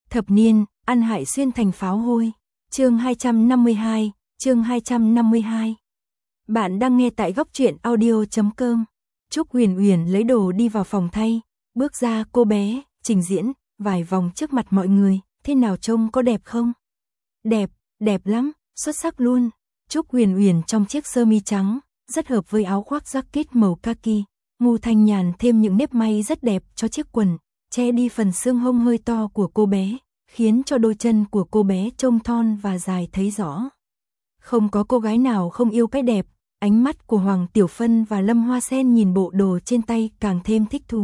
Thập niên, ăn hại xuyên thành pháo hôi. Chương 252, chương 252. Bạn đang nghe tại góc truyện audio.com. Trúc Huyền Uyển lấy đồ đi vào phòng thay, bước ra cô bé, trình diễn vài vòng trước mặt mọi người, thế nào trông có đẹp không? Đẹp, đẹp lắm, xuất sắc luôn. Trúc Huyền Uyển trong chiếc sơ mi trắng, rất hợp với áo khoác jacket màu kaki. Ngô Thanh Nhàn thêm những nếp may rất đẹp cho chiếc quần, che đi phần xương hông hơi to của cô bé, khiến cho đôi chân của cô bé trông thon và dài thấy rõ. Không có cô gái nào không yêu cái đẹp, ánh mắt của Hoàng Tiểu Phân và Lâm Hoa Sen nhìn bộ đồ trên tay càng thêm thích thú.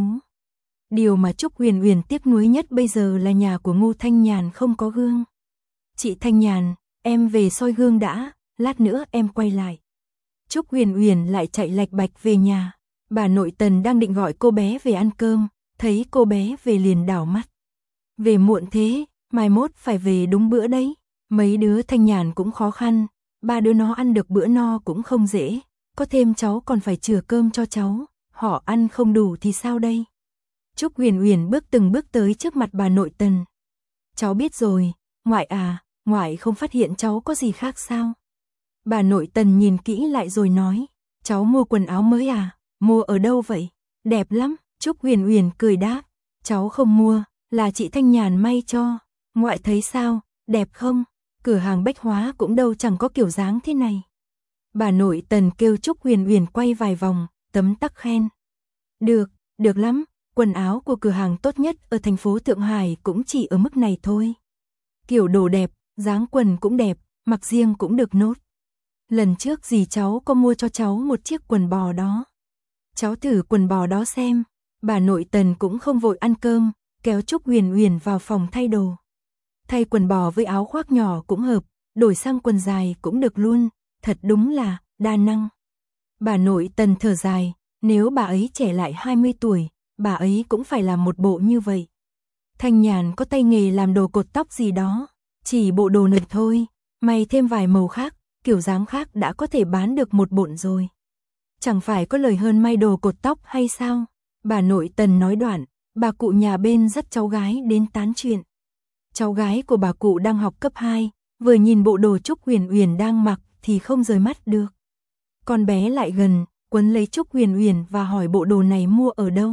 Điều mà Trúc Huyền Uyển tiếc nuối nhất bây giờ là nhà của Ngô Thanh Nhàn không có gương. Chị Thanh Nhàn, em về soi gương đã, lát nữa em quay lại. Trúc Huyền Uyển lại chạy lạch bạch về nhà. Bà nội Tần đang định gọi cô bé về ăn cơm, thấy cô bé về liền đảo mắt. Về muộn thế, mai mốt phải về đúng bữa đấy. Mấy đứa Thanh Nhàn cũng khó khăn, ba đứa nó ăn được bữa no cũng không dễ, có thêm cháu còn phải chừa cơm cho cháu, họ ăn không đủ thì sao đây? Trúc Huyền Uyển bước từng bước tới trước mặt bà nội Tần. Cháu biết rồi, ngoại à, ngoại không phát hiện cháu có gì khác sao? Bà nội Tần nhìn kỹ lại rồi nói, cháu mua quần áo mới à? Mua ở đâu vậy? Đẹp lắm, Trúc Huyền Uyển cười đáp, cháu không mua, là chị Thanh Nhàn may cho. Ngoại thấy sao, đẹp không? Cửa hàng bách hóa cũng đâu chẳng có kiểu dáng thế này. Bà nội Tần kêu Trúc Huyền Uyển quay vài vòng, tấm tắc khen. Được, được lắm, quần áo của cửa hàng tốt nhất ở thành phố Thượng Hải cũng chỉ ở mức này thôi. Kiểu đồ đẹp, dáng quần cũng đẹp, mặc riêng cũng được nốt. Lần trước dì cháu có mua cho cháu một chiếc quần bò đó. Cháu thử quần bò đó xem. Bà nội Tần cũng không vội ăn cơm, kéo Trúc Huyền Uyển vào phòng thay đồ. Thay quần bò với áo khoác nhỏ cũng hợp, đổi sang quần dài cũng được luôn, thật đúng là đa năng. Bà nội Tần thở dài, nếu bà ấy trẻ lại 20 tuổi, bà ấy cũng phải làm một bộ như vậy. Thanh Nhàn có tay nghề làm đồ cột tóc gì đó, chỉ bộ đồ này thôi, may thêm vài màu khác, kiểu dáng khác đã có thể bán được một bộn rồi. Chẳng phải có lời hơn may đồ cột tóc hay sao? Bà nội Tần nói đoạn, bà cụ nhà bên dắt cháu gái đến tán chuyện. Cháu gái của bà cụ đang học cấp 2, vừa nhìn bộ đồ Trúc Huyền Uyển đang mặc thì không rời mắt được. Con bé lại gần, quấn lấy Trúc Huyền Uyển và hỏi bộ đồ này mua ở đâu.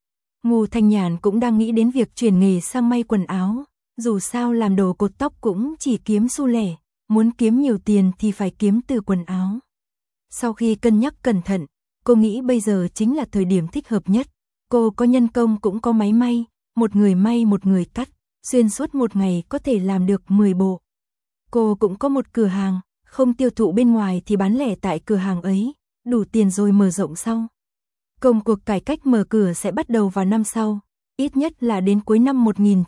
Ngô Thanh Nhàn cũng đang nghĩ đến việc chuyển nghề sang may quần áo, dù sao làm đồ cột tóc cũng chỉ kiếm xu lẻ, muốn kiếm nhiều tiền thì phải kiếm từ quần áo. Sau khi cân nhắc cẩn thận, cô nghĩ bây giờ chính là thời điểm thích hợp nhất. Cô có nhân công cũng có máy may, một người may một người cắt, xuyên suốt một ngày có thể làm được 10 bộ. Cô cũng có một cửa hàng, không tiêu thụ bên ngoài thì bán lẻ tại cửa hàng ấy, đủ tiền rồi mở rộng sau. Công cuộc cải cách mở cửa sẽ bắt đầu vào năm sau, ít nhất là đến cuối năm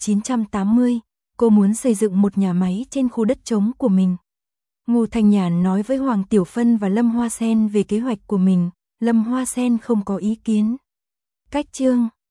1980, cô muốn xây dựng một nhà máy trên khu đất trống của mình. Ngô Thanh Nhàn nói với Hoàng Tiểu Phân và Lâm Hoa Sen về kế hoạch của mình, Lâm Hoa Sen không có ý kiến. Cách chương